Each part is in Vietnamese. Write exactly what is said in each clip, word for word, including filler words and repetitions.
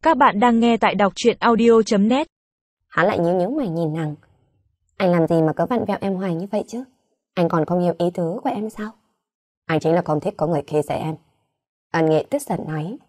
Các bạn đang nghe tại đọc truyện audio chấm net. Hắn lại nhíu nhíu mày nhìn nàng. Anh làm gì mà cứ vặn vẹo em hoài như vậy chứ? Anh còn không hiểu ý tứ của em sao? Anh chính là không thích có người khi dễ em. Ân Nghị tức giận nói.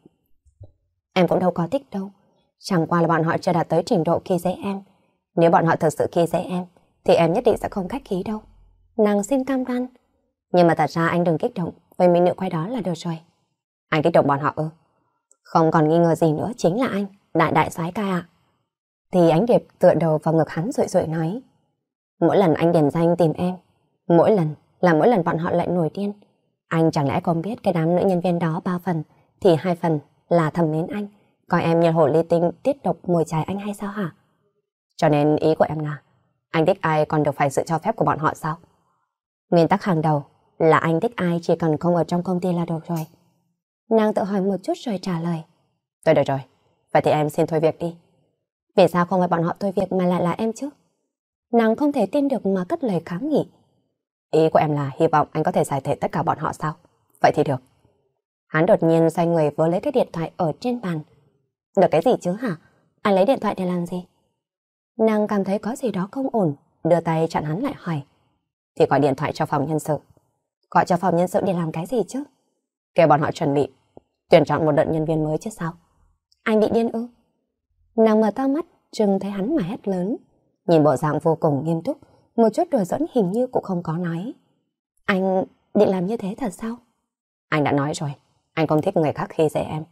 Em cũng đâu có thích đâu. Chẳng qua là bọn họ chưa đạt tới trình độ khi dễ em. Nếu bọn họ thực sự khi dễ em, thì em nhất định sẽ không khách khí đâu. Nàng xin cam đoan. Nhưng mà thật ra anh đừng kích động với mỹ nữ quay đó là được rồi. Anh kích động bọn họ ư? Không còn nghi ngờ gì nữa, chính là anh, đại đại soái ca ạ. Thì Ánh Điệp tựa đầu vào ngực hắn rụi rụi nói. Mỗi lần anh điểm danh tìm em, mỗi lần là mỗi lần bọn họ lại nổi điên. Anh chẳng lẽ không biết cái đám nữ nhân viên đó ba phần, thì hai phần là thầm mến anh, coi em như hồ ly tinh tiết độc mùi chài anh hay sao hả? Cho nên ý của em là, anh thích ai còn được phải sự cho phép của bọn họ sao? Nguyên tắc hàng đầu là anh thích ai chỉ cần không ở trong công ty là được rồi. Nàng tự hỏi một chút rồi trả lời. Tôi được rồi, vậy thì em xin thôi việc đi. Vì sao không phải bọn họ thôi việc mà lại là em chứ? Nàng không thể tin được mà cất lời kháng nghị. Ý của em là hy vọng anh có thể giải thể tất cả bọn họ sao? Vậy thì được. Hắn đột nhiên xoay người vớ lấy cái điện thoại ở trên bàn. Được cái gì chứ hả? Anh lấy điện thoại để làm gì? Nàng cảm thấy có gì đó không ổn, đưa tay chặn hắn lại hỏi. Thì gọi điện thoại cho phòng nhân sự. Gọi cho phòng nhân sự để làm cái gì chứ? Kêu bọn họ chuẩn bị tuyển chọn một đợt nhân viên mới chứ sao? Anh bị điên ư? Nàng mở to mắt, trừng thấy hắn mà hét lớn. Nhìn bộ dạng vô cùng nghiêm túc, một chút đùa giỡn hình như cũng không có nói. Anh định làm như thế thật sao? Anh đã nói rồi, anh không thích người khác khi dễ em.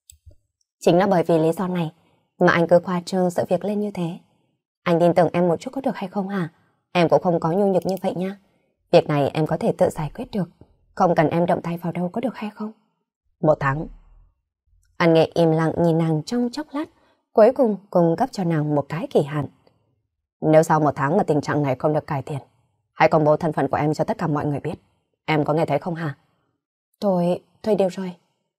Chính là bởi vì lý do này mà anh cứ khoa trương sự việc lên như thế. Anh tin tưởng em một chút có được hay không hả? Em cũng không có nhu nhược như vậy nha. Việc này em có thể tự giải quyết được, không cần em động tay vào đâu có được hay không? Một tháng. Anh Nghệ im lặng nhìn nàng trong chốc lát, cuối cùng cung cấp cho nàng một cái kỳ hạn. Nếu sau một tháng mà tình trạng này không được cải thiện, hãy công bố thân phận của em cho tất cả mọi người biết. Em có nghe thấy không hả? Tôi, tôi đều rồi.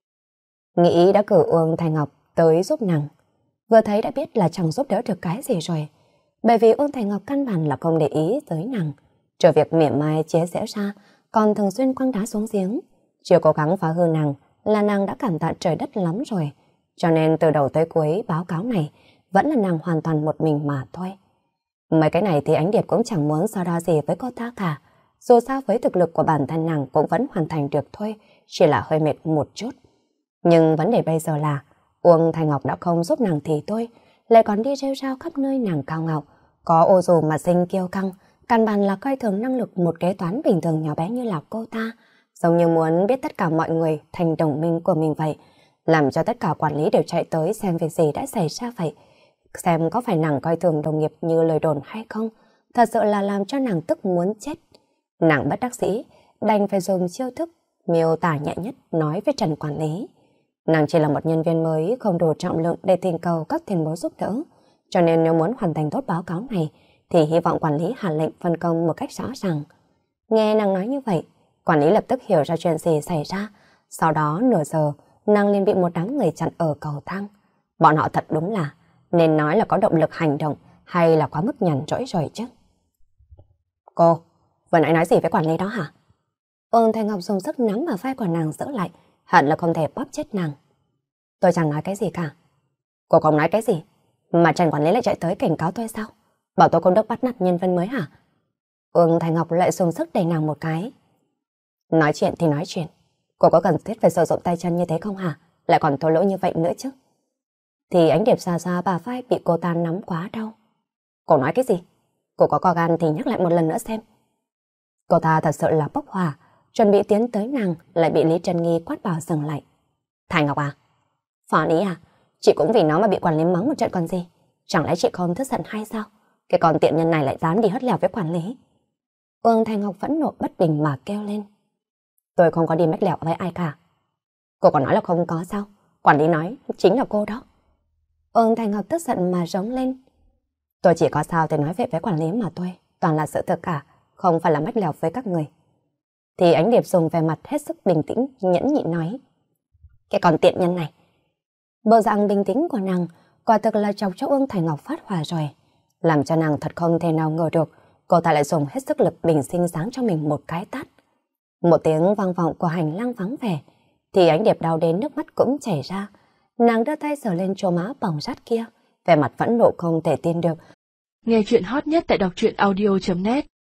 Nghĩ đã cử Uông Thanh Ngọc tới giúp nàng. Vừa thấy đã biết là chẳng giúp đỡ được cái gì rồi. Bởi vì Uông Thanh Ngọc căn bản là không để ý tới nàng. Trừ việc mỉa mai chế giễu ra, còn thường xuyên quăng đá xuống giếng. Chưa cố gắng phá hư nàng là nàng đã cảm tạ trời đất lắm rồi. Cho nên từ đầu tới cuối báo cáo này vẫn là nàng hoàn toàn một mình mà thôi. Mấy cái này thì Ánh Điệp cũng chẳng muốn so đo gì với cô ta cả. Dù sao với thực lực của bản thân nàng cũng vẫn hoàn thành được thôi, chỉ là hơi mệt một chút. Nhưng vấn đề bây giờ là Uông Thanh Ngọc đã không giúp nàng thì thôi, lại còn đi rêu rao khắp nơi nàng cao ngạo. Có ô dù mà sinh kiêu căng, căn bản là coi thường năng lực một kế toán bình thường nhỏ bé như là cô ta. Giống như muốn biết tất cả mọi người thành đồng minh của mình vậy, làm cho tất cả quản lý đều chạy tới xem việc gì đã xảy ra vậy. Xem có phải nàng coi thường đồng nghiệp như lời đồn hay không, thật sự là làm cho nàng tức muốn chết. Nàng bất đắc dĩ, đành phải dùng chiêu thức miêu tả nhẹ nhất nói với Trần quản lý. Nàng chỉ là một nhân viên mới không đủ trọng lượng để thỉnh cầu các tiền bối giúp đỡ, cho nên nếu muốn hoàn thành tốt báo cáo này thì hy vọng quản lý hạ lệnh phân công một cách rõ ràng. Nghe nàng nói như vậy, quản lý lập tức hiểu ra chuyện gì xảy ra. Sau đó nửa giờ, nàng liền bị một đám người chặn ở cầu thang. Bọn họ thật đúng là nên nói là có động lực hành động hay là quá mức nhàn rỗi rồi chứ. Cô, vừa nãy nói gì với quản lý đó hả? Uông Thanh Ngọc dùng sức nắm vào vai của nàng giữ lại, hận là không thể bóp chết nàng. Tôi chẳng nói cái gì cả. Cô không nói cái gì mà Trần quản lý lại chạy tới cảnh cáo tôi sao? Bảo tôi công đức bắt nạt nhân viên mới hả? Uông Thanh Ngọc lại dùng sức đẩy nàng một cái. Nói chuyện thì nói chuyện, cô có cần thiết phải sử dụng tay chân như thế không hả? Lại còn thô lỗ như vậy nữa chứ. Thì Ánh Điệp xa xa bà vai bị cô ta nắm quá đau. Cô nói cái gì? Cô có co gan thì nhắc lại một lần nữa xem. Cô ta thật sự là bốc hỏa, chuẩn bị tiến tới nàng lại bị Lý Trân Nghi quát bảo dừng lại. Thành Ngọc à? Phản ý à? Chị cũng vì nó mà bị quản lý mắng một trận còn gì? Chẳng lẽ chị không tức giận hay sao? Cái con tiện nhân này lại dám đi hất lèo với quản lý. Uông Thanh Ngọc phẫn nộ bất bình mà kêu lên. Tôi không có đi mách lèo với ai cả. Cô còn nói là không có sao? Quản lý nói chính là cô đó. Uông Thanh Ngọc tức giận mà rống lên. Tôi chỉ có sao thì nói vậy với quản lý mà thôi, toàn là sự thật cả, không phải là mách lèo với các người. Thì Ánh Điệp dùng vẻ mặt hết sức bình tĩnh, nhẫn nhịn nói. Cái con tiện nhân này. Bộ dạng bình tĩnh của nàng quả thực là chọc cho Uông Thanh Ngọc phát hỏa rồi, làm cho nàng thật không thể nào ngờ được cô ta lại dùng hết sức lực bình sinh sáng cho mình một cái tát. Một tiếng vang vọng của hành lang vắng vẻ, thì Ánh Điệp đau đến nước mắt cũng chảy ra. Nàng đưa tay sờ lên chỗ má bỏng rát kia, vẻ mặt phẫn nộ không thể tin được. Nghe chuyện hot nhất tại đọc truyện audio chấm net